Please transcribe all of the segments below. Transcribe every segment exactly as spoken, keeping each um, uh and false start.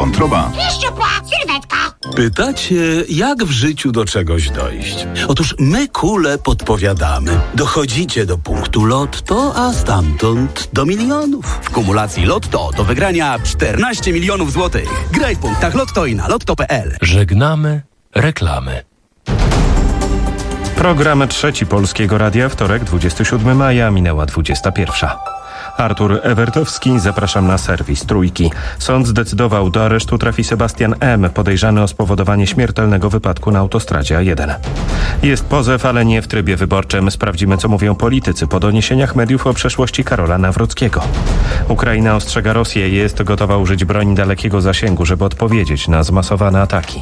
wątroba. Pieszczupła, sylwetka. Pytacie, jak w życiu do czegoś dojść? Otóż my kule podpowiadamy. Dochodzicie do punktu Lotto, a stamtąd do milionów. W kumulacji Lotto do wygrania czternaście milionów złotych. Graj w punktach Lotto i na lotto kropka p l. Żegnamy reklamy. Program Trzeci Polskiego Radia, wtorek, dwudziestego siódmego maja, minęła dwudziesta pierwsza. Artur Ewertowski, zapraszam na serwis Trójki. Sąd zdecydował, do aresztu trafi Sebastian M., podejrzany o spowodowanie śmiertelnego wypadku na autostradzie A jeden. Jest pozew, ale nie w trybie wyborczym. Sprawdzimy, co mówią politycy po doniesieniach mediów o przeszłości Karola Nawrockiego. Ukraina ostrzega Rosję, jest gotowa użyć broni dalekiego zasięgu, żeby odpowiedzieć na zmasowane ataki.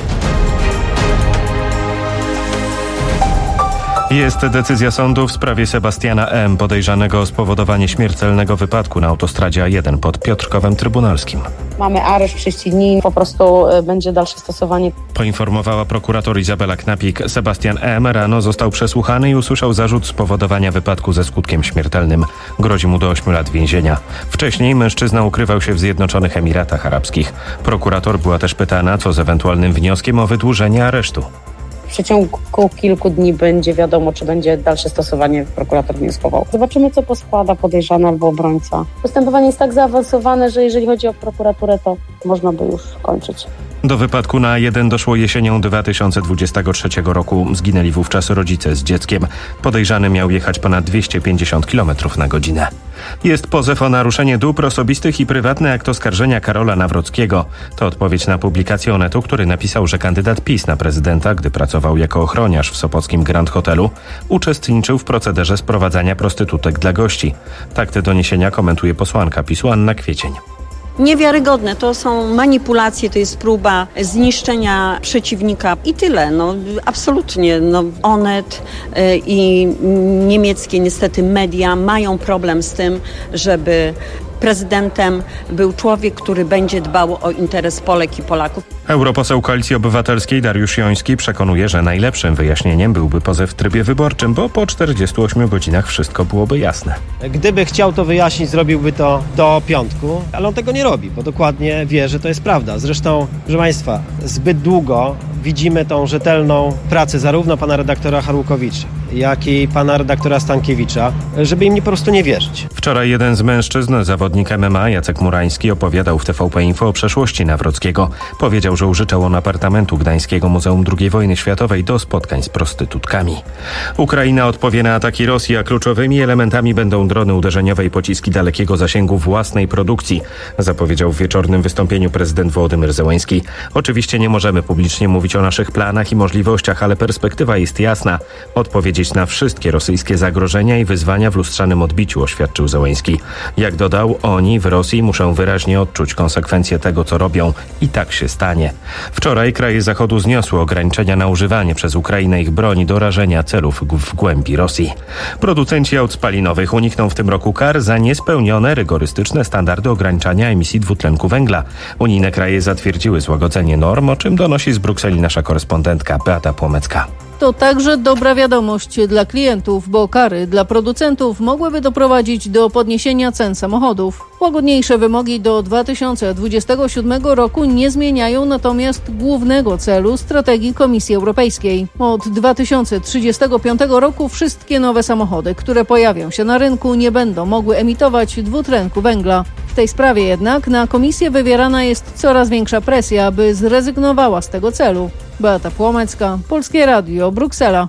Jest decyzja sądu w sprawie Sebastiana M., podejrzanego o spowodowanie śmiertelnego wypadku na autostradzie A jeden pod Piotrkowem Trybunalskim. Mamy areszt trzydzieści dni, po prostu będzie dalsze stosowanie. Poinformowała prokurator Izabela Knapik. Sebastian M. rano został przesłuchany i usłyszał zarzut spowodowania wypadku ze skutkiem śmiertelnym. Grozi mu do ośmiu lat więzienia. Wcześniej mężczyzna ukrywał się w Zjednoczonych Emiratach Arabskich. Prokurator była też pytana, co z ewentualnym wnioskiem o wydłużenie aresztu. W przeciągu kilku dni będzie wiadomo, czy będzie dalsze stosowanie, prokurator wnioskował. Zobaczymy, co poskłada podejrzany albo obrońca. Postępowanie jest tak zaawansowane, że jeżeli chodzi o prokuraturę, to można by już kończyć. Do wypadku na A jeden doszło jesienią dwa tysiące dwudziestego trzeciego roku. Zginęli wówczas rodzice z dzieckiem. Podejrzany miał jechać ponad dwieście pięćdziesiąt kilometrów na godzinę. Jest pozew o naruszenie dóbr osobistych i prywatny akt oskarżenia Karola Nawrockiego. To odpowiedź na publikację Onetu, który napisał, że kandydat PiS na prezydenta, gdy pracował jako ochroniarz w sopockim Grand Hotelu, uczestniczył w procederze sprowadzania prostytutek dla gości. Tak te doniesienia komentuje posłanka PiSu Anna Kwiecień. Niewiarygodne, to są manipulacje, to jest próba zniszczenia przeciwnika i tyle. No, absolutnie. No, Onet y, i niemieckie niestety media mają problem z tym, żeby prezydentem był człowiek, który będzie dbał o interes Polek i Polaków. Europoseł Koalicji Obywatelskiej Dariusz Joński przekonuje, że najlepszym wyjaśnieniem byłby pozew w trybie wyborczym, bo po czterdziestu ośmiu godzinach wszystko byłoby jasne. Gdyby chciał to wyjaśnić, zrobiłby to do piątku, ale on tego nie robi, bo dokładnie wie, że to jest prawda. Zresztą, proszę Państwa, zbyt długo widzimy tą rzetelną pracę zarówno pana redaktora Harłukowicza, jak i pana redaktora Stankiewicza, żeby im nie, po prostu nie wierzyć. Wczoraj jeden z mężczyzn, zawodnik M M A Jacek Murański, opowiadał w T V P Info o przeszłości Nawrockiego. Powiedział, że użyczał on apartamentu Gdańskiego Muzeum drugiej Wojny Światowej do spotkań z prostytutkami. Ukraina odpowie na ataki Rosji, a kluczowymi elementami będą drony uderzeniowe i pociski dalekiego zasięgu własnej produkcji, zapowiedział w wieczornym wystąpieniu prezydent Wołodymyr Zełenski. Oczywiście nie możemy publicznie mówić o naszych planach i możliwościach, ale perspektywa jest jasna. Odpowiedzieć na wszystkie rosyjskie zagrożenia i wyzwania w lustrzanym odbiciu, oświadczył Zełenski. Jak dodał, oni w Rosji muszą wyraźnie odczuć konsekwencje tego, co robią, i tak się stanie. Wczoraj kraje Zachodu zniosły ograniczenia na używanie przez Ukrainę ich broni do rażenia celów w głębi Rosji. Producenci aut spalinowych unikną w tym roku kar za niespełnione rygorystyczne standardy ograniczania emisji dwutlenku węgla. Unijne kraje zatwierdziły złagodzenie norm, o czym donosi z Brukseli nasza korespondentka Beata Płomecka. To także dobra wiadomość dla klientów, bo kary dla producentów mogłyby doprowadzić do podniesienia cen samochodów. Łagodniejsze wymogi do dwa tysiące dwudziestego siódmego roku nie zmieniają natomiast głównego celu strategii Komisji Europejskiej. Od dwa tysiące trzydziestego piątego roku wszystkie nowe samochody, które pojawią się na rynku, nie będą mogły emitować dwutlenku węgla. W tej sprawie jednak na Komisję wywierana jest coraz większa presja, aby zrezygnowała z tego celu. Beata Płomecka, Polskie Radio, Bruksela.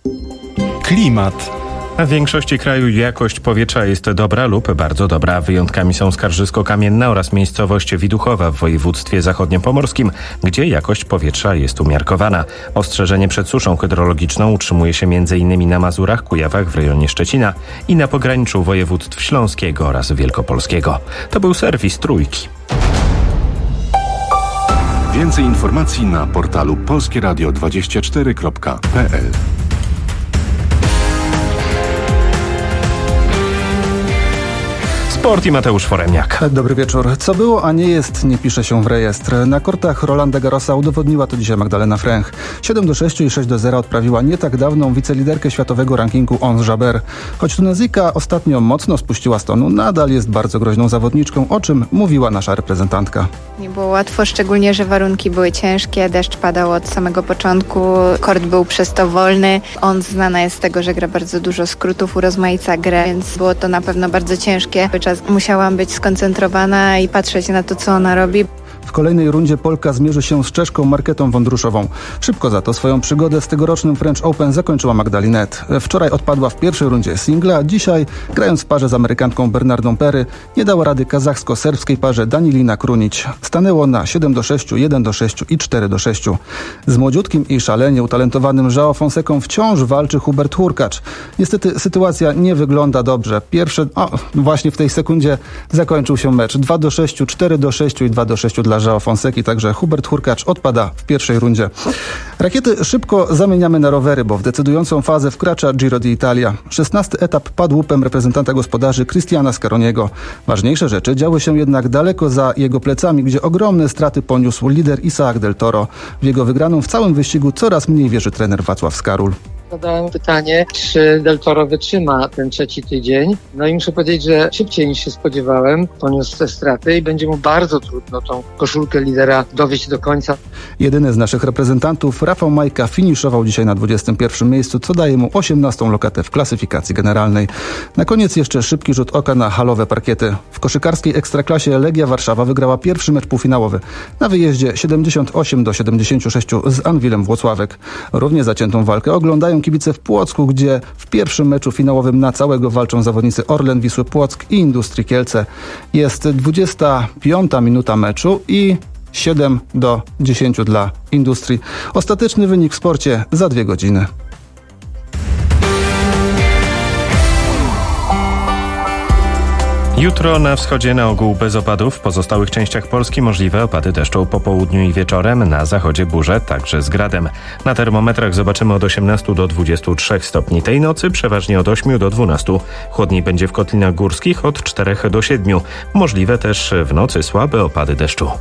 Klimat. W większości kraju jakość powietrza jest dobra lub bardzo dobra. Wyjątkami są Skarżysko-Kamienna oraz miejscowość Widuchowa w województwie zachodniopomorskim, gdzie jakość powietrza jest umiarkowana. Ostrzeżenie przed suszą hydrologiczną utrzymuje się między innymi na Mazurach, Kujawach w rejonie Szczecina i na pograniczu województw śląskiego oraz wielkopolskiego. To był serwis Trójki. Więcej informacji na portalu polskie radio dwadzieścia cztery kropka p l. Sport i Mateusz Foremniak. Dobry wieczór. Co było, a nie jest, nie pisze się w rejestr. Na kortach Rolanda Garrosa udowodniła to dzisiaj Magdalena Fręch. siedem do sześciu i sześć do zera odprawiła nie tak dawną wiceliderkę światowego rankingu Ons Jabeur. Choć Tunezyjka ostatnio mocno spuściła z tonu, nadal jest bardzo groźną zawodniczką, o czym mówiła nasza reprezentantka. Nie było łatwo, szczególnie, że warunki były ciężkie, deszcz padał od samego początku, kort był przez to wolny. On znana jest z tego, że gra bardzo dużo skrótów, urozmaica grę, więc było to na pewno bardzo ciężkie. Czas musiałam być skoncentrowana i patrzeć na to, co ona robi. W kolejnej rundzie Polka zmierzy się z Czeszką Marketą Wondruszową. Szybko za to swoją przygodę z tegorocznym French Open zakończyła Magdalinette. Wczoraj odpadła w pierwszej rundzie singla, a dzisiaj, grając w parze z Amerykanką Bernardą Perry, nie dała rady kazachsko-serbskiej parze Danilina Krunić. Stanęło na siedem do sześciu, jeden do sześciu i cztery do sześciu. Z młodziutkim i szalenie utalentowanym João Fonseką wciąż walczy Hubert Hurkacz. Niestety sytuacja nie wygląda dobrze. Pierwsze, o, właśnie w tej sekundzie zakończył się mecz. dwa do sześciu, cztery do sześciu i dwa do sześciu dla João Fonseki, także Hubert Hurkacz odpada w pierwszej rundzie. Rakiety szybko zamieniamy na rowery, bo w decydującą fazę wkracza Giro d'Italia. szesnasty etap padł łupem reprezentanta gospodarzy Cristiana Scaroniego. Ważniejsze rzeczy działy się jednak daleko za jego plecami, gdzie ogromne straty poniósł lider Isaac del Toro. W jego wygraną w całym wyścigu coraz mniej wierzy trener Wacław Skarul. Zadałem pytanie, czy Del Toro wytrzyma ten trzeci tydzień. No i muszę powiedzieć, że szybciej niż się spodziewałem poniósł te straty i będzie mu bardzo trudno tą koszulkę lidera dowieść do końca. Jedyny z naszych reprezentantów, Rafał Majka, finiszował dzisiaj na dwudziestym pierwszym miejscu, co daje mu osiemnastą lokatę w klasyfikacji generalnej. Na koniec jeszcze szybki rzut oka na halowe parkiety. W koszykarskiej ekstraklasie Legia Warszawa wygrała pierwszy mecz półfinałowy. Na wyjeździe siedemdziesiąt osiem do siedemdziesięciu sześciu z Anwilem Włocławek. Równie zaciętą walkę oglądają kibice w Płocku, gdzie w pierwszym meczu finałowym na całego walczą zawodnicy Orlen Wisły Płock i Industrii Kielce. Jest dwudziesta piąta minuta meczu i siedem do dziesięciu dla Industrii. Ostateczny wynik w sporcie za dwie godziny. Jutro na wschodzie na ogół bez opadów, w pozostałych częściach Polski możliwe opady deszczu po południu i wieczorem, na zachodzie burze, także z gradem. Na termometrach zobaczymy od osiemnastu do dwudziestu trzech stopni. Tej nocy przeważnie od ośmiu do dwunastu. Chłodniej będzie w kotlinach górskich od czterech do siedmiu. Możliwe też w nocy słabe opady deszczu.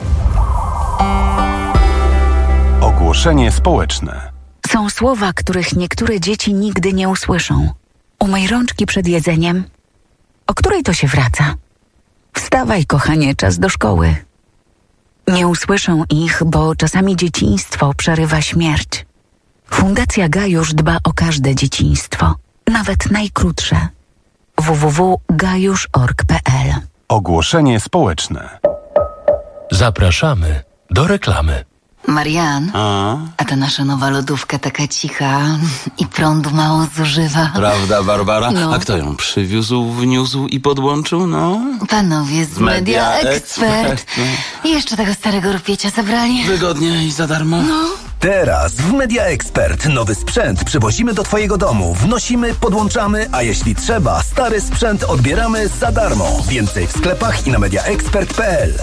Ogłoszenie społeczne. Są słowa, których niektóre dzieci nigdy nie usłyszą. Umyj rączki przed jedzeniem. O której to się wraca? Wstawaj, kochanie, czas do szkoły. Nie usłyszą ich, bo czasami dzieciństwo przerywa śmierć. Fundacja Gajusz dba o każde dzieciństwo, nawet najkrótsze. w w w kropka gajusz kropka org kropka p l. Ogłoszenie społeczne. Zapraszamy do reklamy. Marian, a? a ta nasza nowa lodówka taka cicha i prądu mało zużywa. Prawda, Barbara? No. A kto ją przywiózł, wniósł i podłączył, no? Panowie z Media, Media Expert. Expert. I jeszcze tego starego rupiecia zabrali. Wygodnie i za darmo. No. Teraz w Media Expert nowy sprzęt przywozimy do twojego domu, wnosimy, podłączamy, a jeśli trzeba, stary sprzęt odbieramy za darmo. Więcej w sklepach i na media expert kropka p l.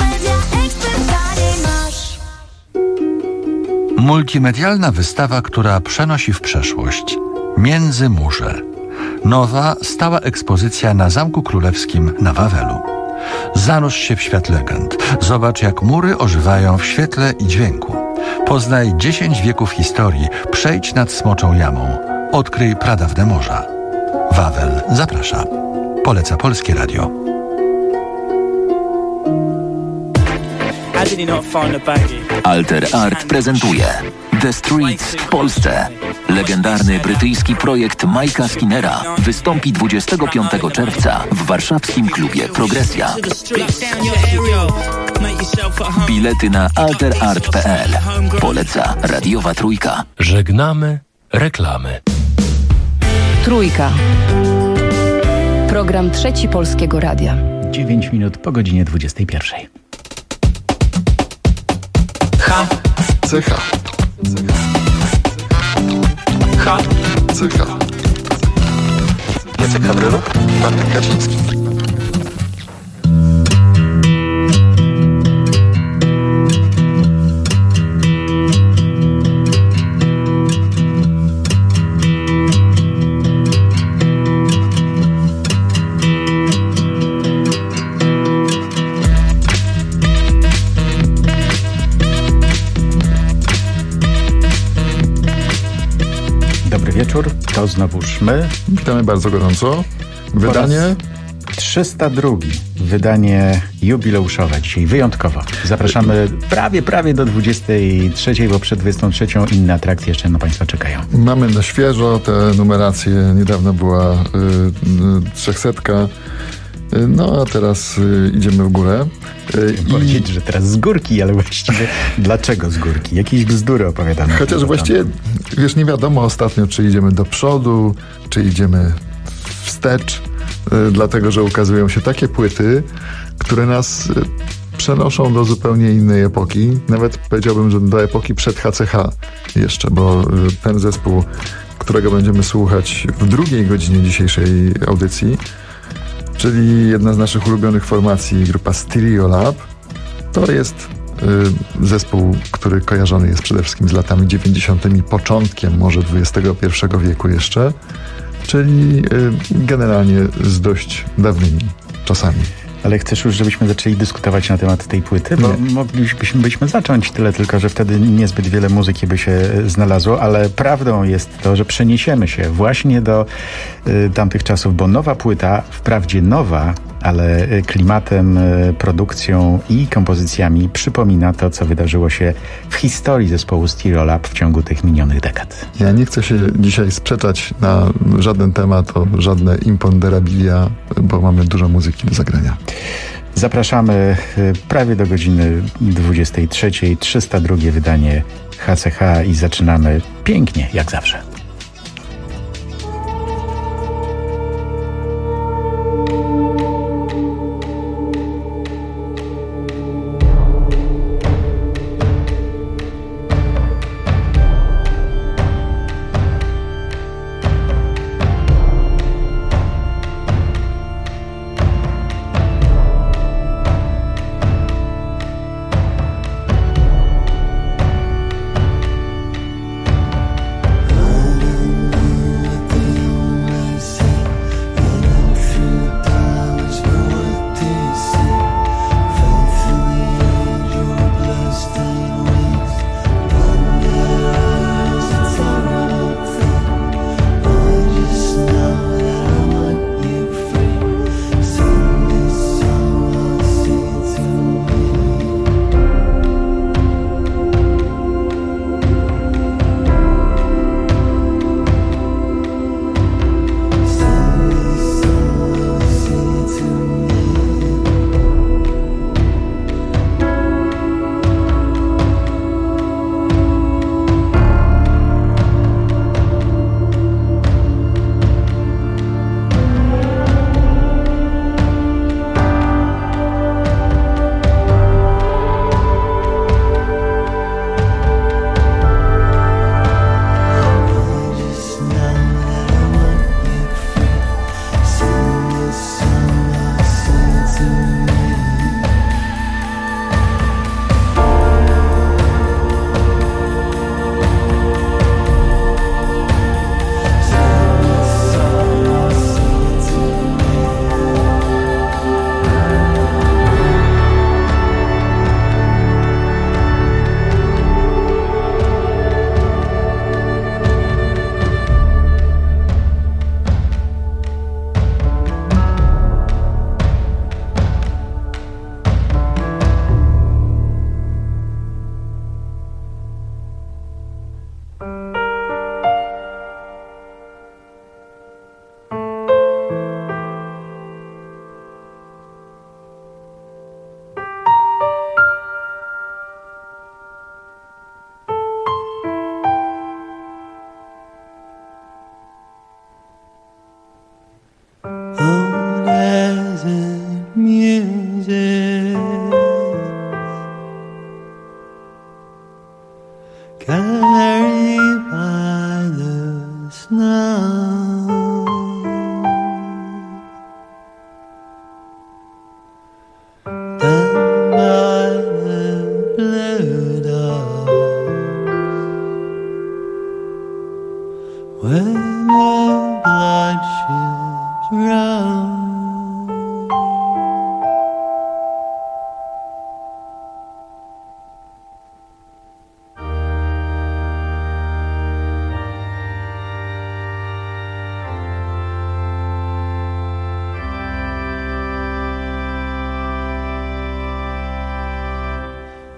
Multimedialna wystawa, która przenosi w przeszłość. Międzymurze. Nowa, stała ekspozycja na Zamku Królewskim na Wawelu. Zanurz się w świat legend. Zobacz, jak mury ożywają w świetle i dźwięku. Poznaj dziesięć wieków historii. Przejdź nad Smoczą Jamą. Odkryj pradawne morza. Wawel zaprasza. Poleca Polskie Radio. Alter Art prezentuje The Streets w Polsce. Legendarny brytyjski projekt Mike'a Skinnera wystąpi dwudziestego piątego czerwca w warszawskim klubie Progresja. Bilety na alter art kropka p l. Poleca Radiowa Trójka. Żegnamy reklamy. Trójka. Program Trzeci Polskiego Radia. dziewięć minut po godzinie dwudziestej pierwszej. H. Cecha. H. Cecha. Jacek Hawryluk, Bartek Kaczyński. wieczór. To znowuż my. Witamy bardzo gorąco. Wydanie trzysta dwa. Wydanie jubileuszowe. Dzisiaj wyjątkowo. Zapraszamy prawie, prawie do dwudziestej trzeciej, bo przed dwudziestą trzecią inne atrakcje jeszcze na Państwa czekają. Mamy na świeżo te numeracje. Niedawno była y, y, trzechsetka. Y, no a teraz y, idziemy w górę. Y, Chciałem i... powiedzieć, że teraz z górki, ale właściwie dlaczego z górki? Jakieś bzdury opowiadane. Chociaż właściwie, wiesz, nie wiadomo ostatnio, czy idziemy do przodu, czy idziemy wstecz. Dlatego, że ukazują się takie płyty, które nas przenoszą do zupełnie innej epoki. Nawet powiedziałbym, że do epoki przed H C H jeszcze, bo ten zespół, którego będziemy słuchać w drugiej godzinie dzisiejszej audycji, czyli jedna z naszych ulubionych formacji, grupa Stereolab, to jest y, zespół, który kojarzony jest przede wszystkim z latami dziewięćdziesiątymi, początkiem może dwudziestego pierwszego wieku jeszcze, czyli y, generalnie z dość dawnymi czasami. Ale chcesz już, żebyśmy zaczęli dyskutować na temat tej płyty? Bo nie. moglibyśmy byśmy zacząć, tyle tylko, że wtedy niezbyt wiele muzyki by się znalazło, ale prawdą jest to, że przeniesiemy się właśnie do y, tamtych czasów, bo nowa płyta, wprawdzie nowa, ale klimatem, produkcją i kompozycjami przypomina to, co wydarzyło się w historii zespołu Stereolab w ciągu tych minionych dekad. Ja nie chcę się dzisiaj sprzeczać na żaden temat, o żadne imponderabilia, bo mamy dużo muzyki do zagrania. Zapraszamy prawie do godziny dwudziestej trzeciej, trzysta drugie wydanie H C H i zaczynamy pięknie, jak zawsze.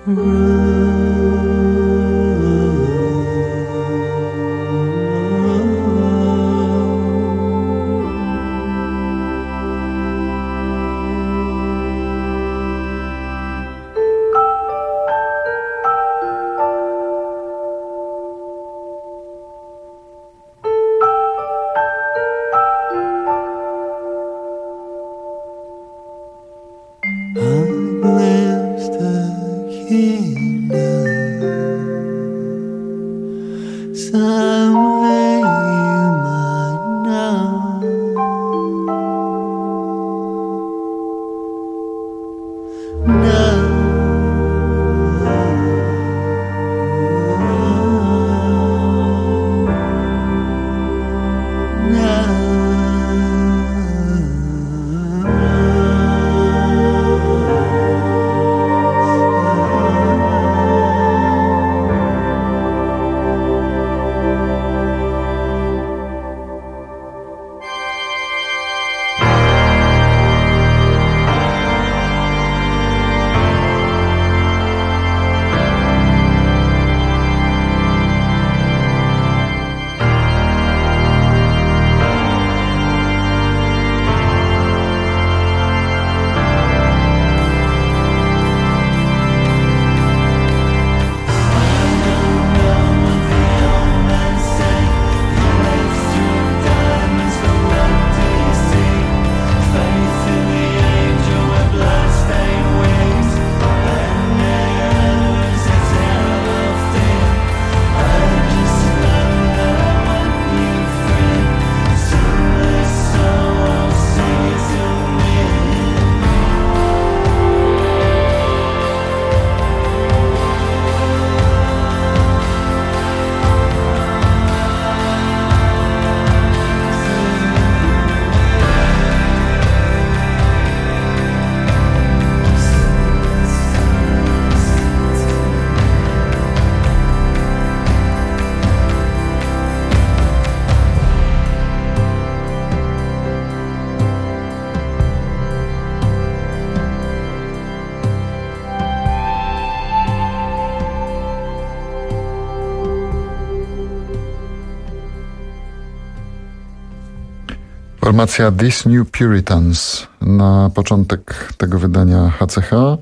Formacja These New Puritans na początek tego wydania H C H.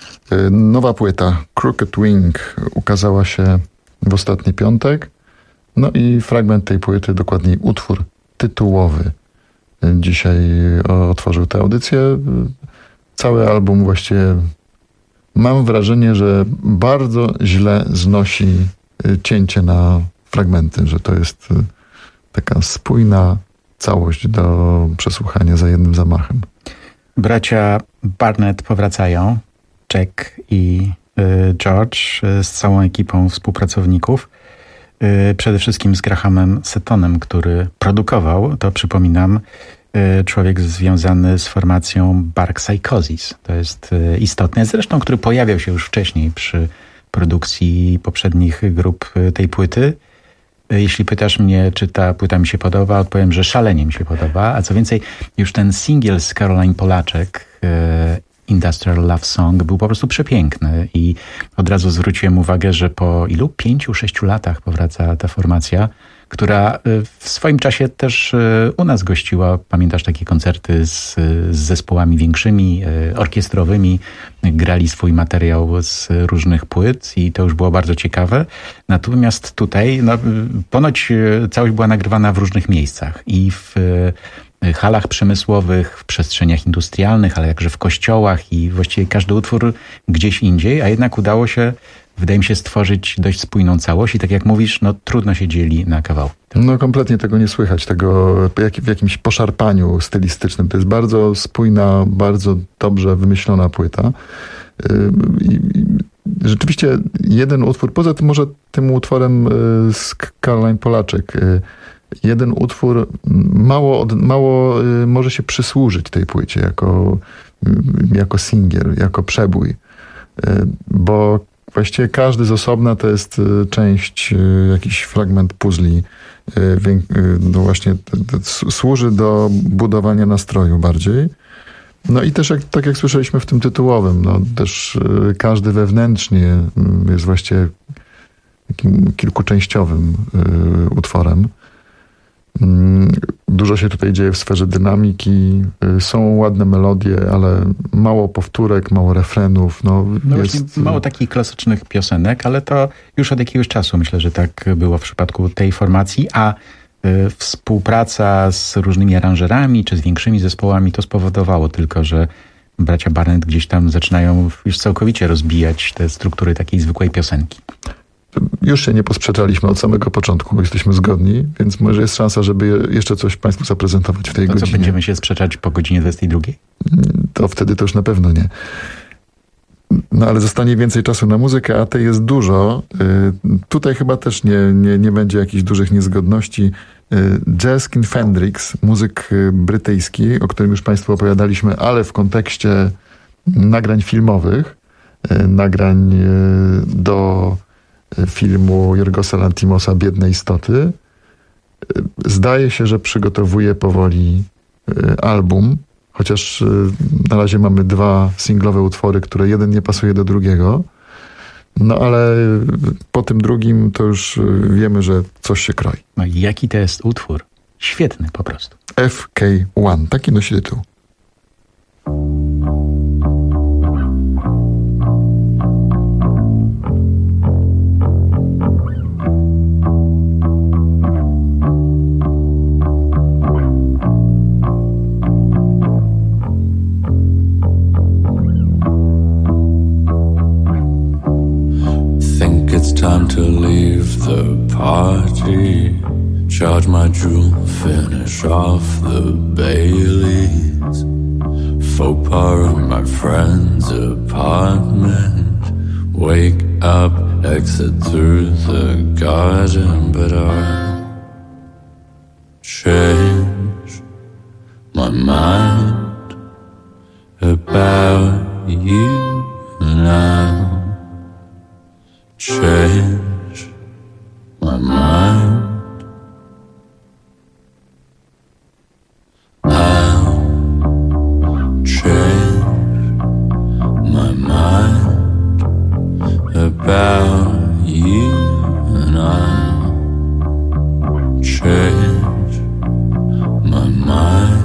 Nowa płyta Crooked Wing ukazała się w ostatni piątek. No i fragment tej płyty, dokładniej utwór tytułowy, dzisiaj otworzył tę audycję. Cały album właściwie mam wrażenie, że bardzo źle znosi cięcie na fragmenty, że to jest taka spójna całość do przesłuchania za jednym zamachem. Bracia Barnett powracają, Jack i y, George y, z całą ekipą współpracowników. Y, przede wszystkim z Grahamem Setonem, który produkował, to przypominam, y, człowiek związany z formacją Bark Psychosis. To jest y, istotne, zresztą który pojawiał się już wcześniej przy produkcji poprzednich grup y, tej płyty. Jeśli pytasz mnie, czy ta płyta mi się podoba, odpowiem, że szalenie mi się podoba. A co więcej, już ten singiel z Caroline Polaczek, Industrial Love Song, był po prostu przepiękny i od razu zwróciłem uwagę, że po ilu? Pięciu, sześciu latach powraca ta formacja, która w swoim czasie też u nas gościła. Pamiętasz takie koncerty z, z zespołami większymi, orkiestrowymi. Grali swój materiał z różnych płyt i to już było bardzo ciekawe. Natomiast tutaj no, ponoć całość była nagrywana w różnych miejscach i w halach przemysłowych, w przestrzeniach industrialnych, ale także w kościołach i właściwie każdy utwór gdzieś indziej, a jednak udało się, wydaje mi się, stworzyć dość spójną całość i tak jak mówisz, no trudno się dzieli na kawałki. No kompletnie tego nie słychać, tego w jakimś poszarpaniu stylistycznym. To jest bardzo spójna, bardzo dobrze wymyślona płyta. I rzeczywiście jeden utwór, poza tym może tym utworem z Caroline Polaczek, jeden utwór mało, od, mało może się przysłużyć tej płycie jako, jako singiel, jako przebój, bo właściwie każdy z osobna to jest część, jakiś fragment puzli. No właśnie służy do budowania nastroju bardziej. No i też jak, tak jak słyszeliśmy w tym tytułowym, no też y, każdy wewnętrznie y, jest właściwie takim kilkuczęściowym y, utworem. Y, dużo się tutaj dzieje w sferze dynamiki, y, są ładne melodie, ale mało powtórek, mało refrenów. No, no jest... właśnie mało takich klasycznych piosenek, ale to już od jakiegoś czasu myślę, że tak było w przypadku tej formacji, a y, współpraca z różnymi aranżerami czy z większymi zespołami to spowodowało tylko, że bracia Barnett gdzieś tam zaczynają już całkowicie rozbijać te struktury takiej zwykłej piosenki. Już się nie posprzeczaliśmy od samego początku, bo jesteśmy zgodni, więc może jest szansa, żeby jeszcze coś Państwu zaprezentować w tej to godzinie. Co, będziemy się sprzeczać po godzinie dwudziestej drugiej? To wtedy to już na pewno nie. No ale zostanie więcej czasu na muzykę, a tej jest dużo. Tutaj chyba też nie, nie, nie będzie jakichś dużych niezgodności. Jeskin Fendrix, muzyk brytyjski, o którym już Państwu opowiadaliśmy, ale w kontekście nagrań filmowych, nagrań do filmu Jorgosa Lanthimosa Biedne istoty. Zdaje się, że przygotowuje powoli album, chociaż na razie mamy dwa singlowe utwory, które jeden nie pasuje do drugiego. No ale po tym drugim to już wiemy, że coś się kroi. No i jaki to jest utwór? Świetny po prostu. F K jeden, taki nosi tytuł. It's time to leave the party. Charge my jewel, finish off the Baileys. Faux pas in my friend's apartment. Wake up, exit through the garden, but I change my mind about you now. Change my mind. I'll change my mind about you, and I'll change my mind.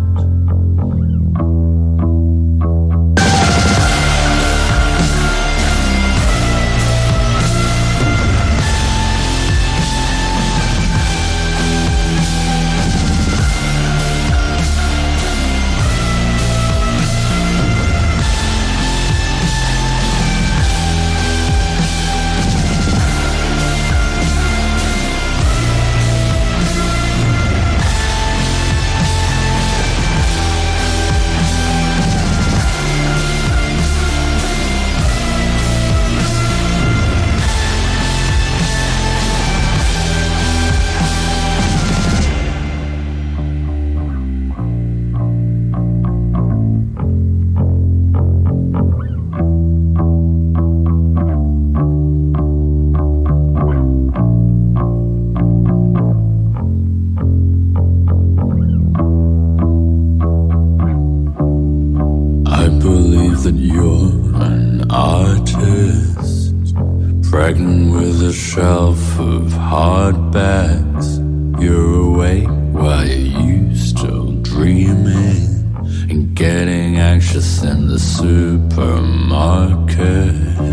Pregnant with a shelf of hard bags. You're awake while you're still dreaming and getting anxious in the supermarket.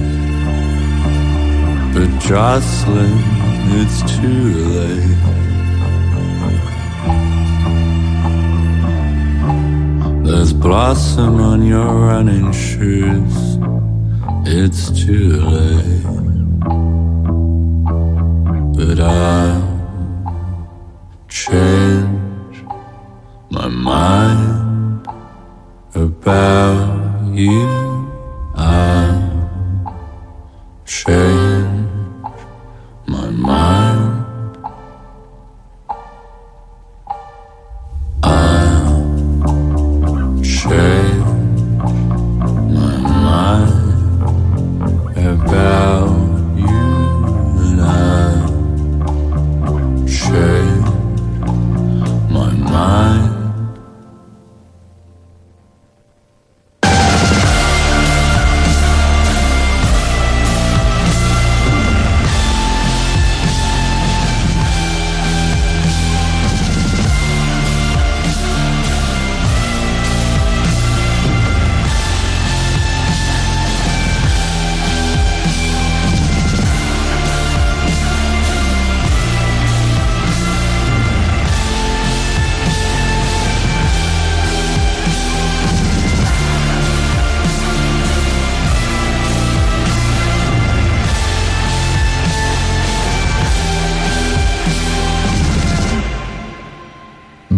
But Jocelyn, it's too late. There's blossom on your running shoes. It's too late. But I'll change my mind about you. I'll change my mind. I'll change my mind about you, and I'll change my mind.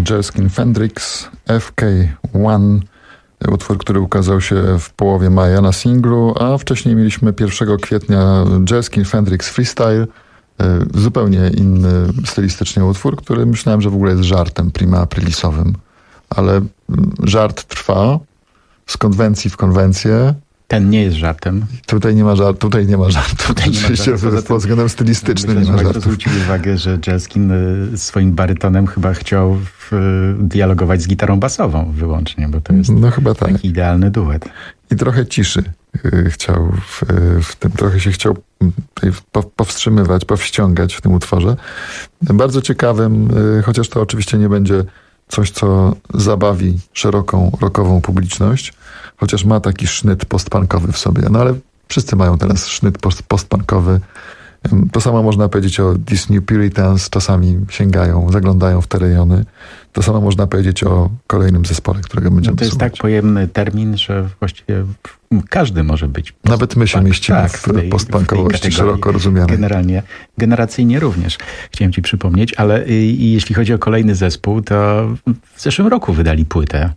Jerskin Fendrix, F K jeden, utwór, który ukazał się w połowie maja na singlu, a wcześniej mieliśmy pierwszego kwietnia Jerskin Fendrix Freestyle, zupełnie inny stylistycznie utwór, który myślałem, że w ogóle jest żartem prima aprilisowym, ale żart trwa z konwencji w konwencję. Ten nie jest żartem. Tutaj nie ma żartu. Tutaj nie ma żartu. Tutaj nie ma żartu. Pod tym względem stylistycznym myślę, nie ma żartu. Zwrócił uwagę, że Jerskin swoim barytonem chyba chciał w, dialogować z gitarą basową wyłącznie, bo to jest no, chyba tak. taki idealny duet. I trochę ciszy chciał w, w tym, trochę się chciał powstrzymywać, powściągać w tym utworze. Bardzo ciekawym, chociaż to oczywiście nie będzie coś, co zabawi szeroką rockową publiczność, chociaż ma taki sznyt postpunkowy w sobie. No ale wszyscy mają teraz sznyt post- postpunkowy. To samo można powiedzieć o These New Puritans. Czasami sięgają, zaglądają w te rejony. To samo można powiedzieć o kolejnym zespole, którego będziemy no to jest słuchać. tak pojemny termin, że właściwie każdy może być. Post- Nawet my się mieścimy tak, w, w postpunkowości szeroko rozumianej. Generalnie, generacyjnie również. Chciałem ci przypomnieć, ale i, jeśli chodzi o kolejny zespół, to w zeszłym roku wydali płytę.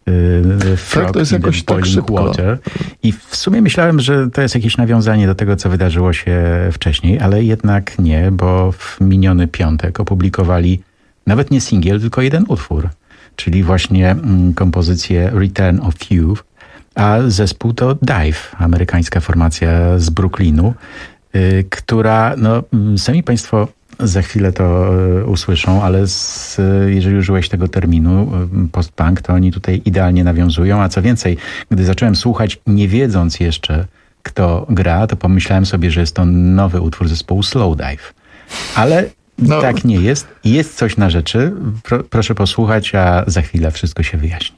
Tak, to jest jakoś tak szybko. Water. I w sumie myślałem, że to jest jakieś nawiązanie do tego, co wydarzyło się wcześniej, ale jednak nie, bo w miniony piątek opublikowali nawet nie singiel, tylko jeden utwór, czyli właśnie mm, kompozycję Return of You, a zespół to Dive, amerykańska formacja z Brooklynu, y, która, no sami państwo za chwilę to usłyszą, ale z, jeżeli użyłeś tego terminu post-punk, to oni tutaj idealnie nawiązują, a co więcej, gdy zacząłem słuchać, nie wiedząc jeszcze, kto gra, to pomyślałem sobie, że jest to nowy utwór zespołu Slowdive. Ale no. tak nie jest. Jest coś na rzeczy. Pro, proszę posłuchać, a za chwilę wszystko się wyjaśni.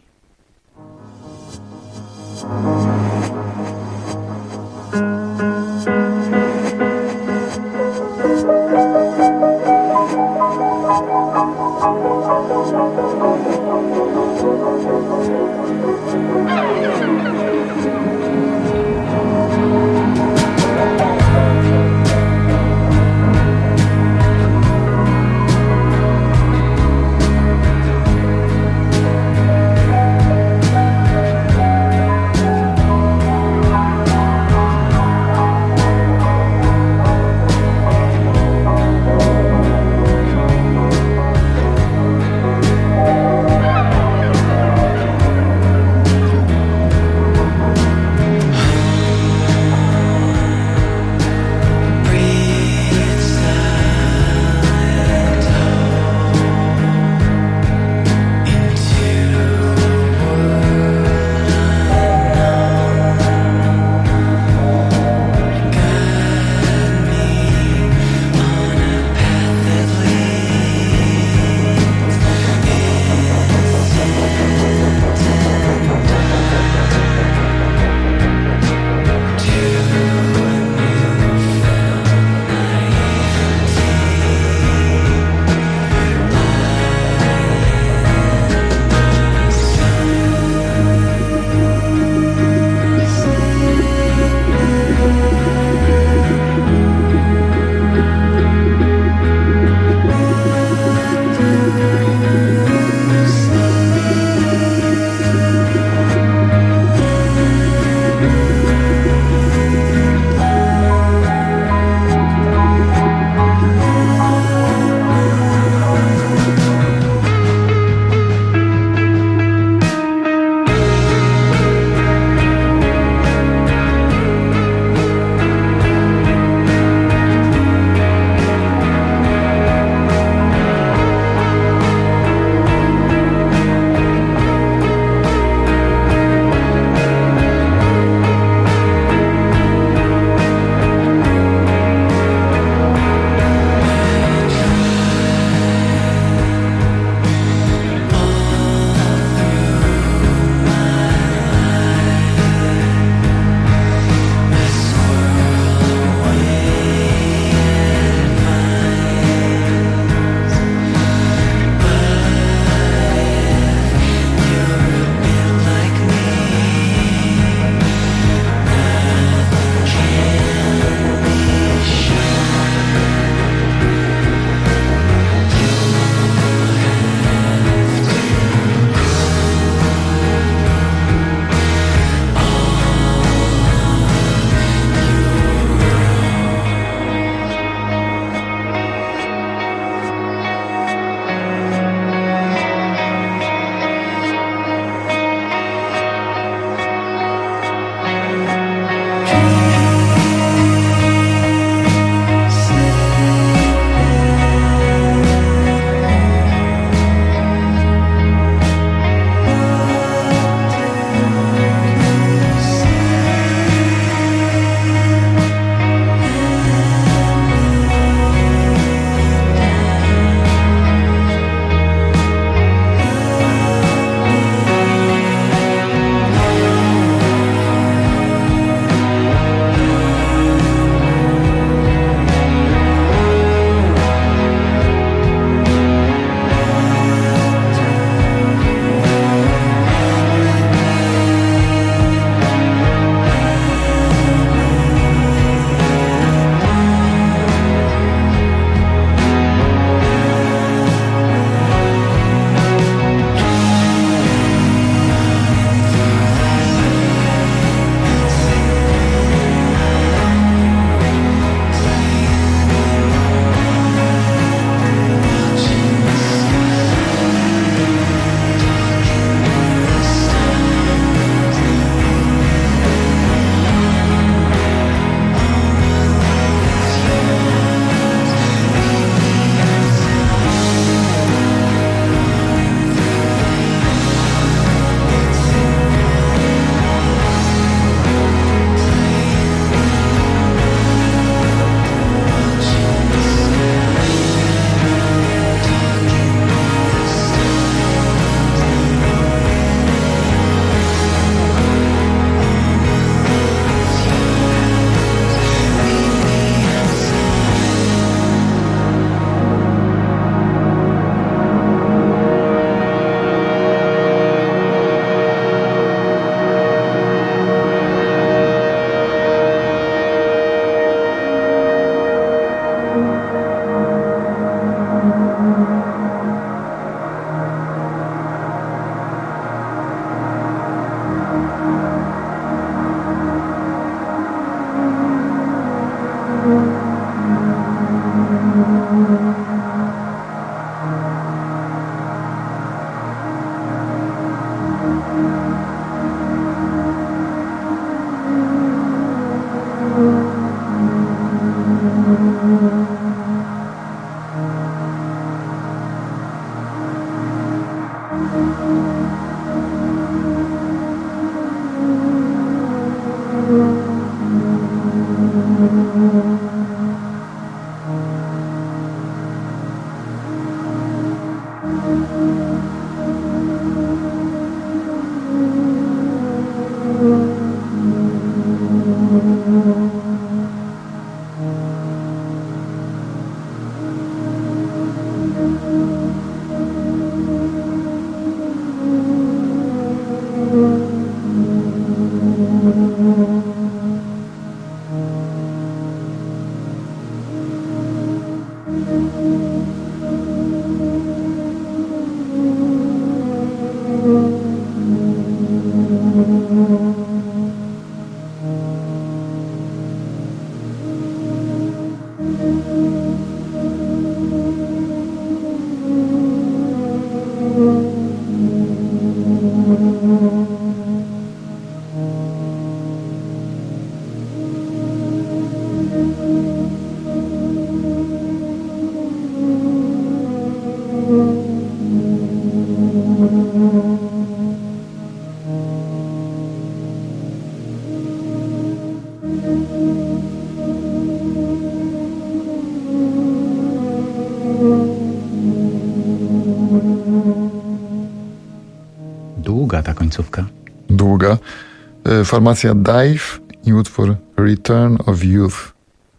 Długa ta końcówka. Długa. Formacja Dive i utwór Return of Youth,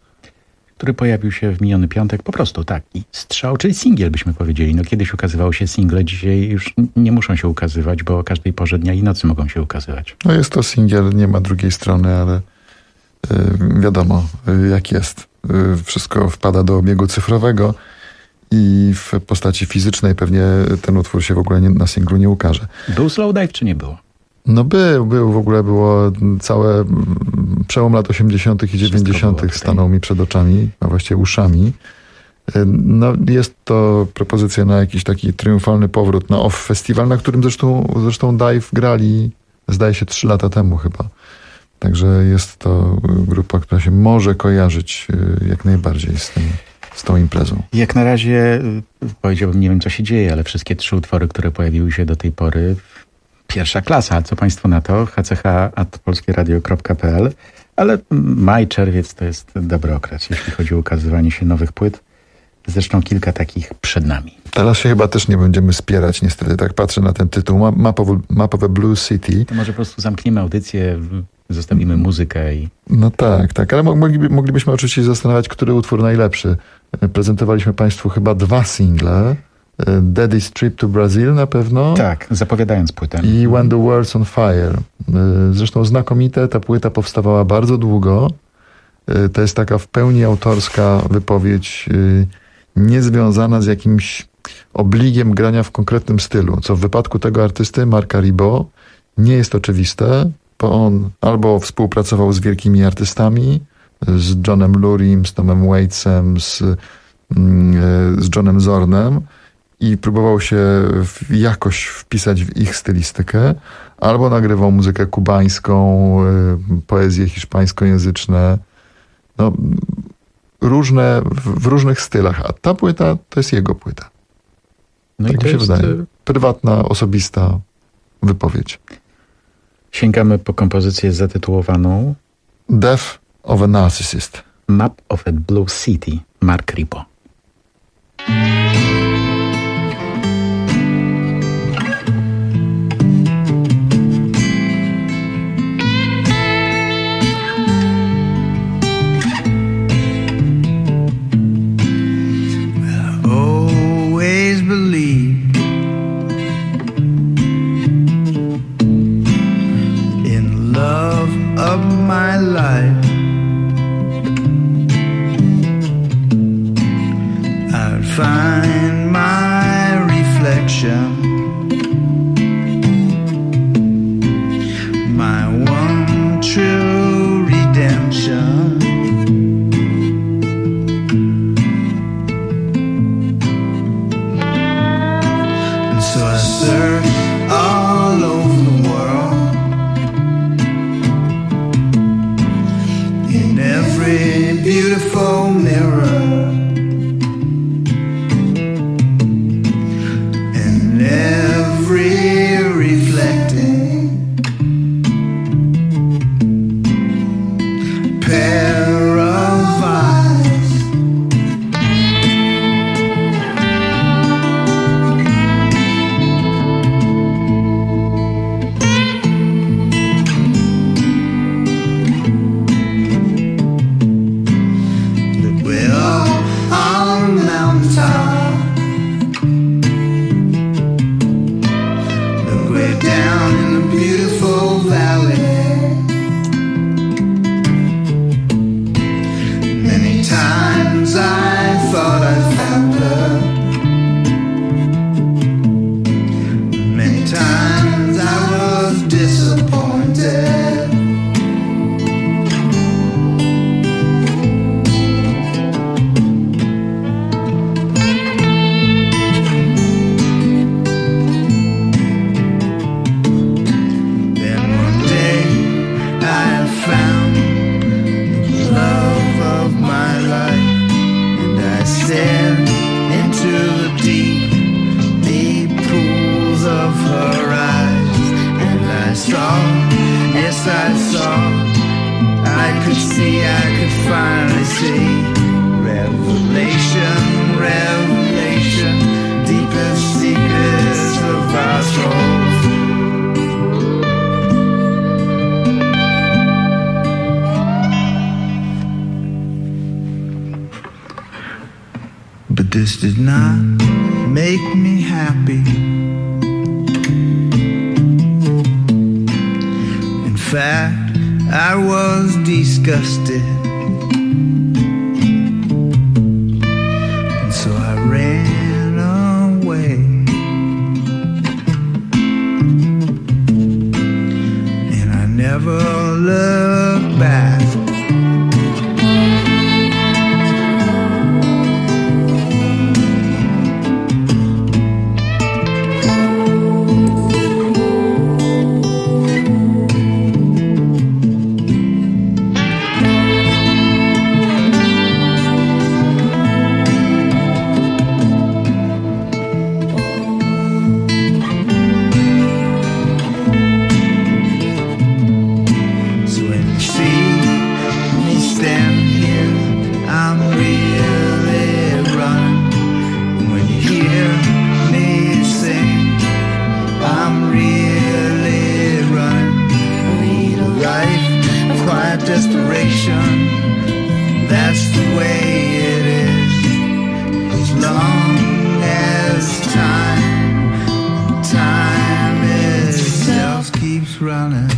który pojawił się w miniony piątek, po prostu taki strzał, czyli singiel byśmy powiedzieli. No kiedyś ukazywało się single, dzisiaj już nie muszą się ukazywać, bo o każdej porze dnia i nocy mogą się ukazywać. No jest to singiel, nie ma drugiej strony, ale y, wiadomo y, jak jest. Y, wszystko wpada do obiegu cyfrowego i w postaci fizycznej pewnie ten utwór się w ogóle nie, na singlu nie ukaże. Był Slowdive czy nie było? No był, był, w ogóle było całe, przełom lat osiemdziesiątych i dziewięćdziesiątych stanął mi przed oczami, a właściwie uszami. No jest to propozycja na jakiś taki triumfalny powrót na Off Festival, na którym zresztą, zresztą Dive grali, zdaje się, trzy lata temu chyba. Także jest to grupa, która się może kojarzyć jak najbardziej z tym, z tą imprezą. Jak na razie, powiedziałbym, nie wiem co się dzieje, ale wszystkie trzy utwory, które pojawiły się do tej pory, pierwsza klasa. A co państwo na to? h c h at polskieradio kropka p l. Ale maj, czerwiec to jest dobry okres, jeśli chodzi o ukazywanie się nowych płyt. Zresztą kilka takich przed nami. Teraz się chyba też nie będziemy spierać, niestety. Tak patrzę na ten tytuł. Mapowe, mapowe Blues City. To może po prostu zamkniemy audycję, zostawimy muzykę i... No tak, tak. Ale mogliby, moglibyśmy oczywiście zastanawiać, który utwór najlepszy. Prezentowaliśmy państwu chyba dwa single. Daddy's Trip to Brazil na pewno. Tak, zapowiadając płytę. I When the World's on Fire. Zresztą znakomite, ta płyta powstawała bardzo długo. To jest taka w pełni autorska wypowiedź, niezwiązana z jakimś obligiem grania w konkretnym stylu, co w wypadku tego artysty, Marka Ribot, nie jest oczywiste, bo on albo współpracował z wielkimi artystami, z Johnem Luriem, z Tomem Waitsem, z, z Johnem Zornem, i próbował się w, jakoś wpisać w ich stylistykę, albo nagrywał muzykę kubańską, y, poezje hiszpańskojęzyczne, no, różne, w, w różnych stylach, a ta płyta to jest jego płyta. No tak i to mi się jest wydaje. Prywatna, osobista wypowiedź. Sięgamy po kompozycję zatytułowaną Death of a Narcissist. Map of a Blue City, Mark Ribot. Find my reflection, my one true redemption. mirror, and every reflecting pair of eyes. That we're all on the mountaintop, that we're down in the beautiful valley. Many times I thought I found her. Many times I was disappointed. Then one day I found the love of my life, and I stared into the deep, deep pools of her eyes, and I saw, yes I saw, I could see, I could finally see, revelation, revelation, deepest secrets of our souls. But this did not make me happy. In fact, I was disgusted. And so I ran away. And I never looked back. So when you see me stand here, I'm really running. And when you hear me sing, I'm really running. I lead a life of quiet desperation. That's the way it is. As long as time, time itself keeps running.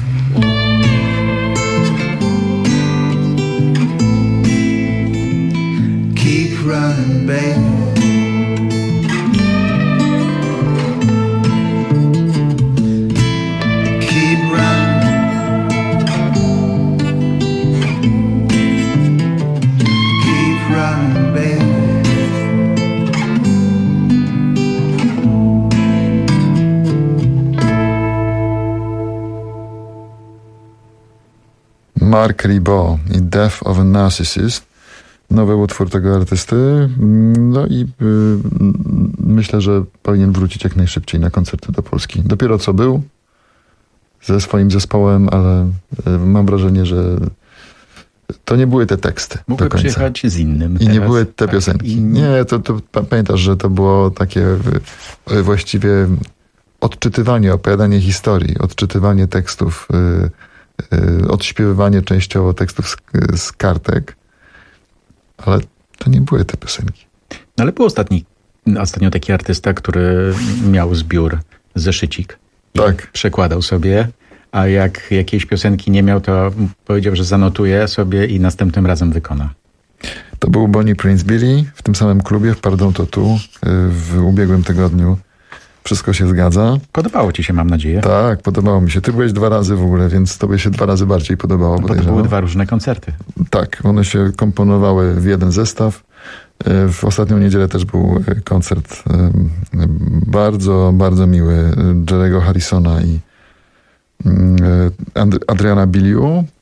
Keep running, baby. Keep running. Keep running, baby. Mark Ribot i Death of a Narcissist. Nowy utwór tego artysty. No i y, myślę, że powinien wrócić jak najszybciej na koncerty do Polski. Dopiero co był ze swoim zespołem, ale y, mam wrażenie, że to nie były te teksty. Mógłby przyjechać z innym. I teraz, nie były te tak, piosenki. I... Nie, to, to pamiętasz, że to było takie y, właściwie odczytywanie, opowiadanie historii, odczytywanie tekstów, y, y, odśpiewywanie częściowo tekstów z, z kartek. Ale to nie były te piosenki. No ale był ostatni, ostatnio taki artysta, który miał zbiór zeszycik. Tak. Przekładał sobie, a jak jakiejś piosenki nie miał, to powiedział, że zanotuje sobie i następnym razem wykona. To był Bonnie Prince Billy w tym samym klubie w Pardon to Tu w ubiegłym tygodniu. Wszystko się zgadza. Podobało ci się, mam nadzieję. Tak, podobało mi się. Ty byłeś dwa razy w ogóle, więc tobie się dwa razy bardziej podobało. No, bo to były dwa różne koncerty. Tak, one się komponowały w jeden zestaw. W ostatnią niedzielę też był koncert bardzo, bardzo miły Jerry'ego Harrisona i Adriana Biliu.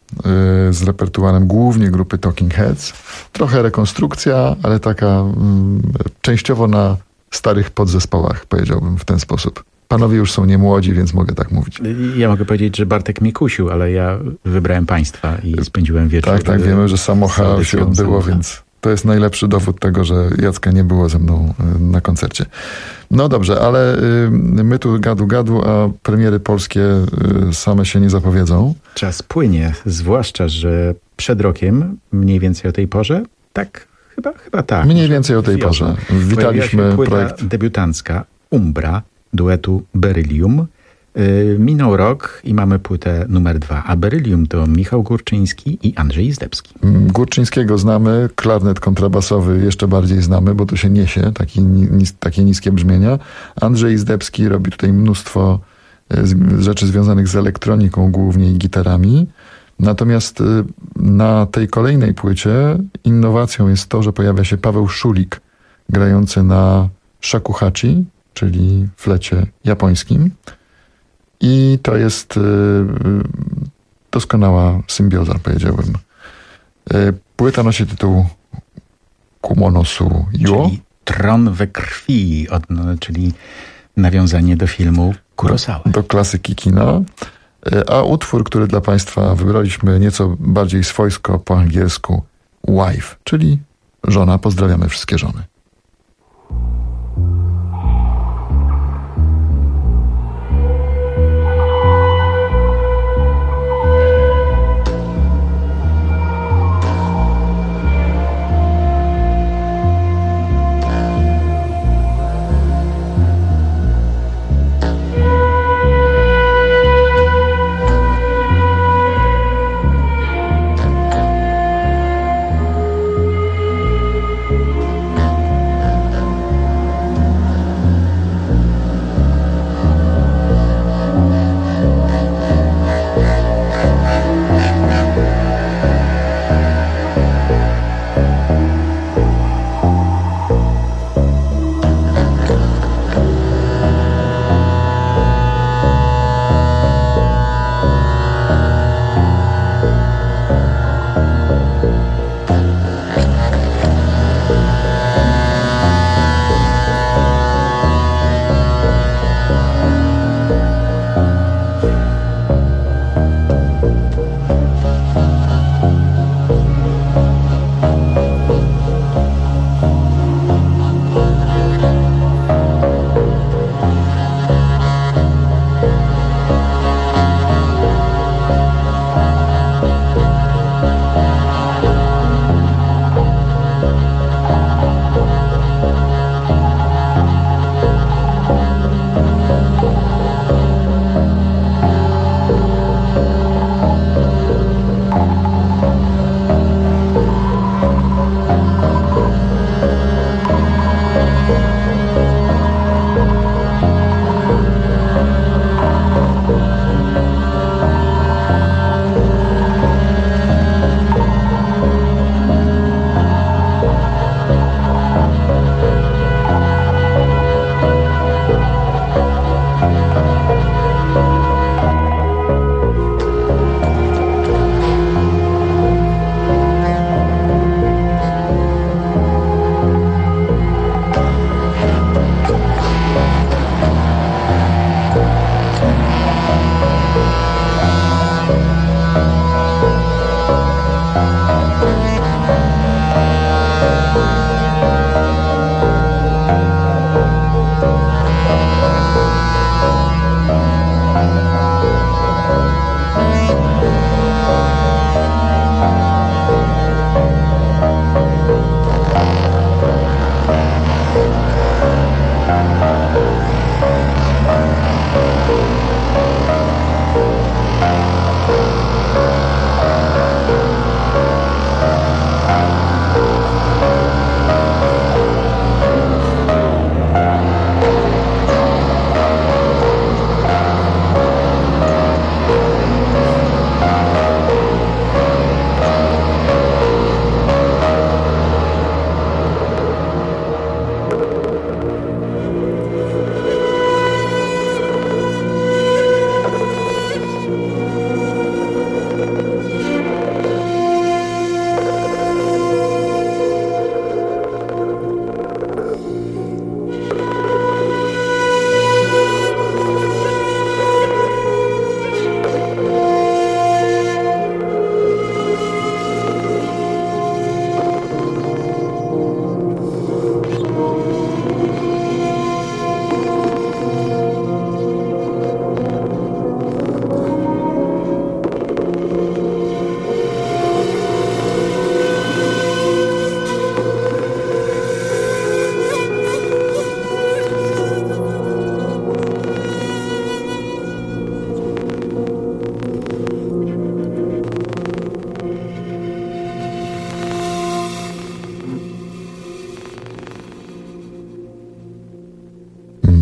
yy, z repertuarem głównie grupy Talking Heads. Trochę rekonstrukcja, ale taka yy, częściowo na starych podzespołach, powiedziałbym w ten sposób. Panowie już są niemłodzi, więc mogę tak mówić. Ja mogę powiedzieć, że Bartek mnie kusił, ale ja wybrałem państwa i spędziłem wieczór. Tak, tak, wiemy, że Samocha się odbyło, Samocha. Więc to jest najlepszy dowód tego, że Jacka nie było ze mną na koncercie. No dobrze, ale my tu gadu gadu, a premiery polskie same się nie zapowiedzą. Czas płynie, zwłaszcza, że przed rokiem, mniej więcej o tej porze, tak, chyba, chyba tak. Mniej więcej o tej porze. Witaliśmy płyta projekt debiutancka Umbra, duetu Beryllium. Minął rok i mamy płytę numer dwa, a Beryllium to Michał Górczyński i Andrzej Izdebski. Górczyńskiego znamy, klarnet kontrabasowy jeszcze bardziej znamy, bo to się niesie, taki, nis, takie niskie brzmienia. Andrzej Izdebski robi tutaj mnóstwo rzeczy związanych z elektroniką, głównie i gitarami. Natomiast na tej kolejnej płycie innowacją jest to, że pojawia się Paweł Szulik, grający na shakuhachi, czyli flecie japońskim. I to jest y, doskonała symbioza, powiedziałbym. Y, płyta nosi tytuł Kumonosu Yo. Czyli Tron we krwi, od, no, czyli nawiązanie do filmu Kurosawa. Do, do klasyki kina. Y, a utwór, który dla Państwa wybraliśmy nieco bardziej swojsko po angielsku, Wife, czyli żona. Pozdrawiamy wszystkie żony.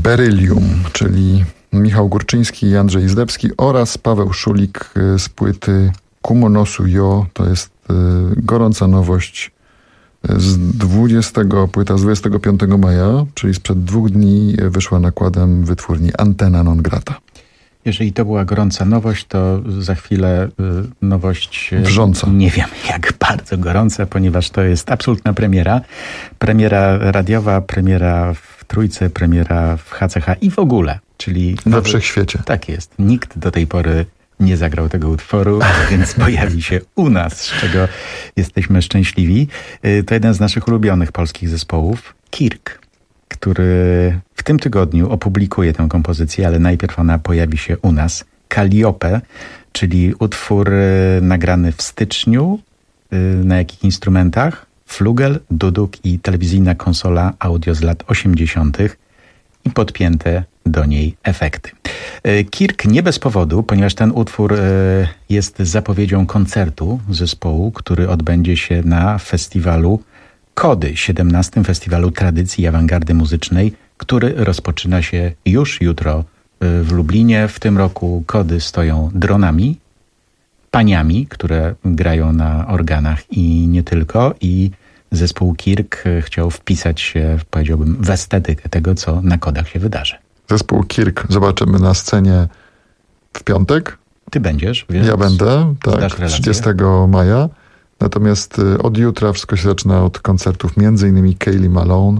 Berylium, czyli Michał Górczyński i Andrzej Zdebski oraz Paweł Szulik z płyty Kumonosu Jo. To jest y, gorąca nowość z dwudziestego, płyta z dwudziestego piątego maja, czyli sprzed dwóch dni wyszła nakładem wytwórni Antena Non Grata. Jeżeli to była gorąca nowość, to za chwilę y, nowość... Y, Wrząca. Nie wiem jak bardzo gorąca, ponieważ to jest absolutna premiera. Premiera radiowa, premiera w Trójce, premiera w H C H i w ogóle. Czyli we wszechświecie. Tak jest. Nikt do tej pory nie zagrał tego utworu, więc pojawi się u nas, z czego jesteśmy szczęśliwi. To jeden z naszych ulubionych polskich zespołów, Kirk, który w tym tygodniu opublikuje tę kompozycję, ale najpierw ona pojawi się u nas. Calliope, czyli utwór nagrany w styczniu. Na jakich instrumentach? Flugel, duduk i telewizyjna konsola audio z lat osiemdziesiątych i podpięte do niej efekty. Kirk nie bez powodu, ponieważ ten utwór jest zapowiedzią koncertu zespołu, który odbędzie się na festiwalu Kody, siedemnastym Festiwalu Tradycji i Awangardy Muzycznej, który rozpoczyna się już jutro w Lublinie. W tym roku Kody stoją dronami, paniami, które grają na organach i nie tylko. I zespół Kirk chciał wpisać się, powiedziałbym, w estetykę tego, co na Kodach się wydarzy. Zespół Kirk zobaczymy na scenie w piątek. Ty będziesz, więc ja będę, tak, trzydziestego maja. Natomiast od jutra wszystko się zaczyna od koncertów między innymi Kaylee Malone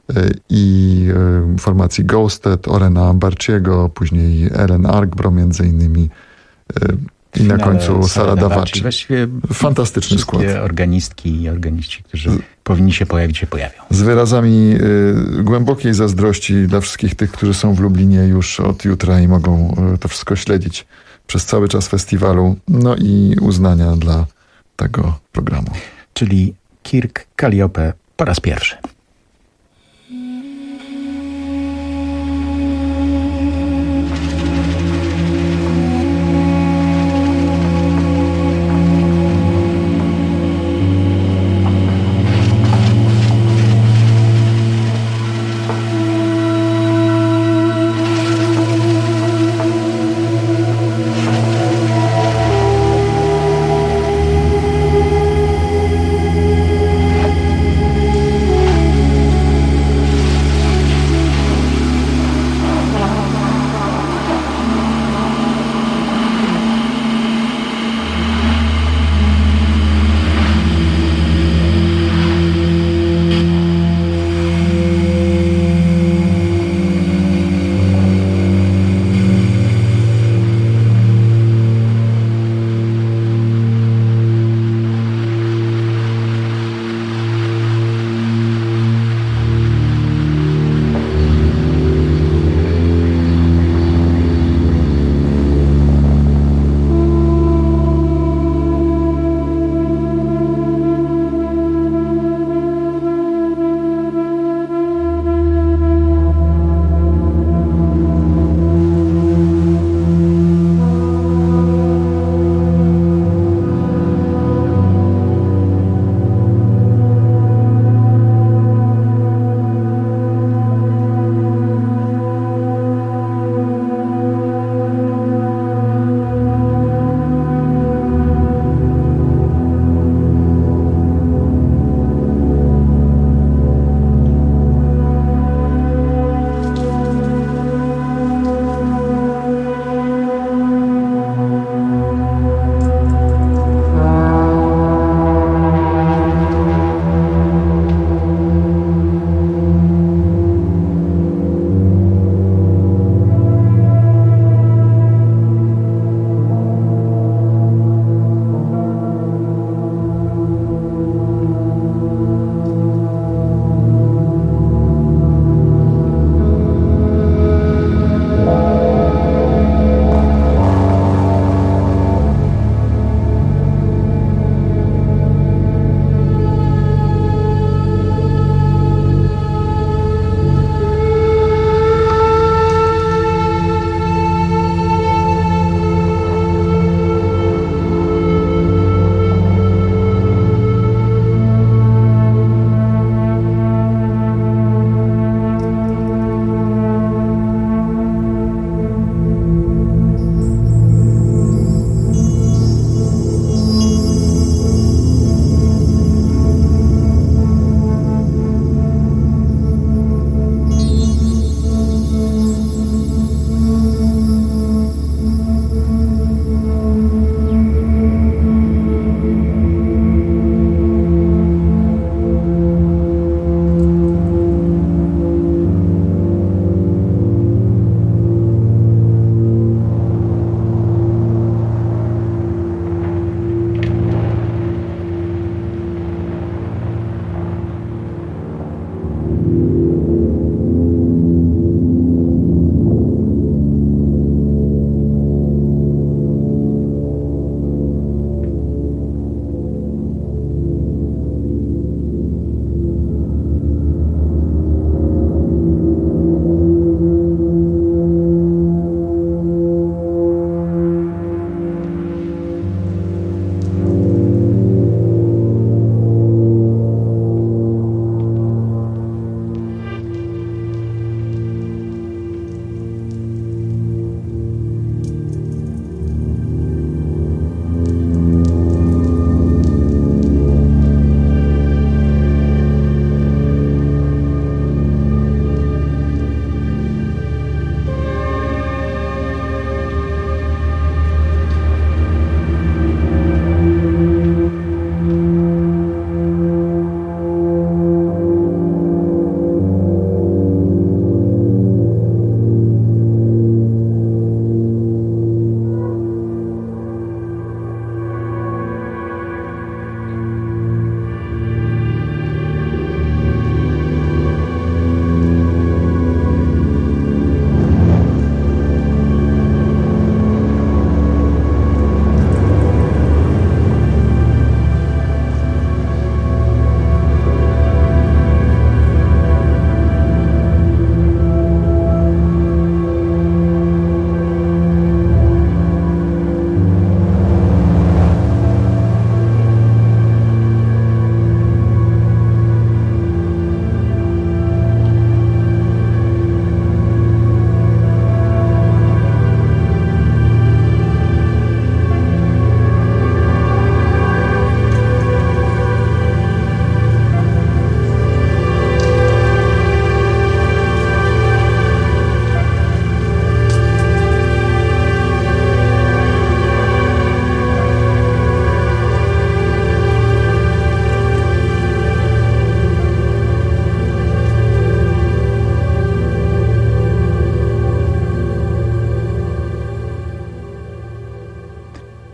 i formacji Ghosted, Orena Barciego, później Ellen Arkbro między innymi i na końcu Sara Davaci. Właściwie fantastyczny skład. Organistki i organiści, którzy powinni się pojawić, się pojawią. Z wyrazami y, głębokiej zazdrości dla wszystkich tych, którzy są w Lublinie już od jutra i mogą y, to wszystko śledzić przez cały czas festiwalu. No i uznania dla tego programu. Czyli Kirk, Calliope po raz pierwszy.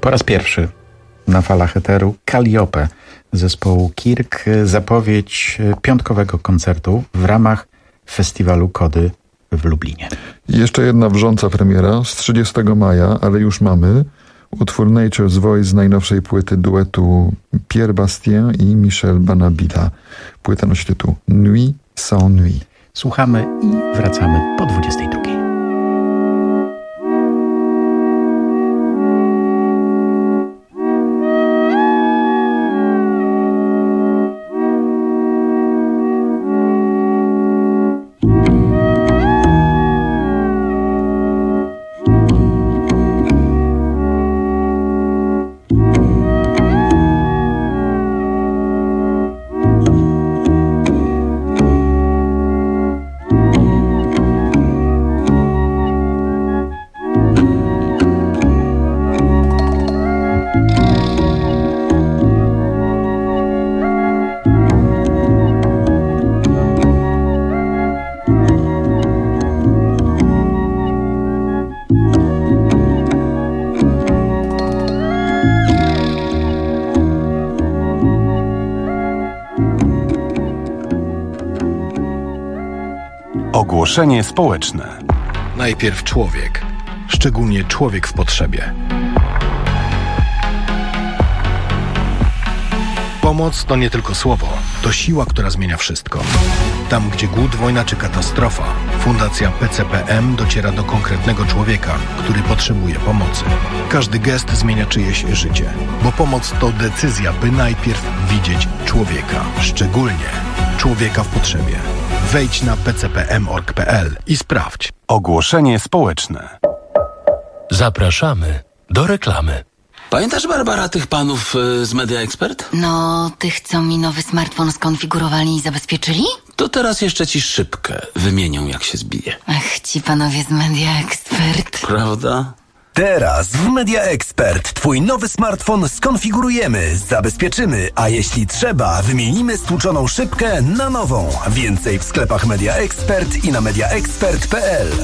Po raz pierwszy na falach eteru Calliope zespołu Kirk, zapowiedź piątkowego koncertu w ramach festiwalu Kody w Lublinie. I jeszcze jedna wrząca premiera z trzydziestego maja, ale już mamy utwór Nature's Voice z najnowszej płyty duetu Pierre Bastien i Michel Banabida. Płyta nosi tytuł Nuit sans nuit. Słuchamy i wracamy po dwudziestej drugiej. Ogłoszenie społeczne. Najpierw człowiek, szczególnie człowiek w potrzebie. Pomoc to nie tylko słowo, to siła, która zmienia wszystko. Tam, gdzie głód, wojna czy katastrofa, Fundacja P C P M dociera do konkretnego człowieka, który potrzebuje pomocy. Każdy gest zmienia czyjeś życie, bo pomoc to decyzja, by najpierw widzieć człowieka, szczególnie człowieka w potrzebie. Wejdź na p c p m kropka org kropka p l i sprawdź. Ogłoszenie społeczne. Zapraszamy do reklamy. Pamiętasz, Barbara, tych panów y, z Media Expert? No, tych, co mi nowy smartfon skonfigurowali i zabezpieczyli? To teraz jeszcze ci szybkę wymienią, jak się zbije. Ach, ci panowie z Media Expert. Prawda? Teraz w Media Expert twój nowy smartfon skonfigurujemy, zabezpieczymy, a jeśli trzeba, wymienimy stłuczoną szybkę na nową. Więcej w sklepach Media Expert i na media expert kropka p l.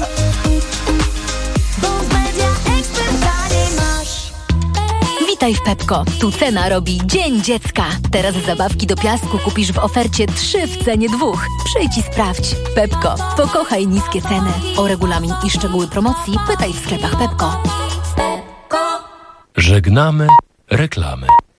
Witaj w Pepko. Tu cena robi Dzień Dziecka. Teraz zabawki do piasku kupisz w ofercie trzy w cenie dwóch. Przyjdź i sprawdź. Pepko. Pokochaj niskie ceny. O regulamin i szczegóły promocji pytaj w sklepach Pepko. Żegnamy reklamy.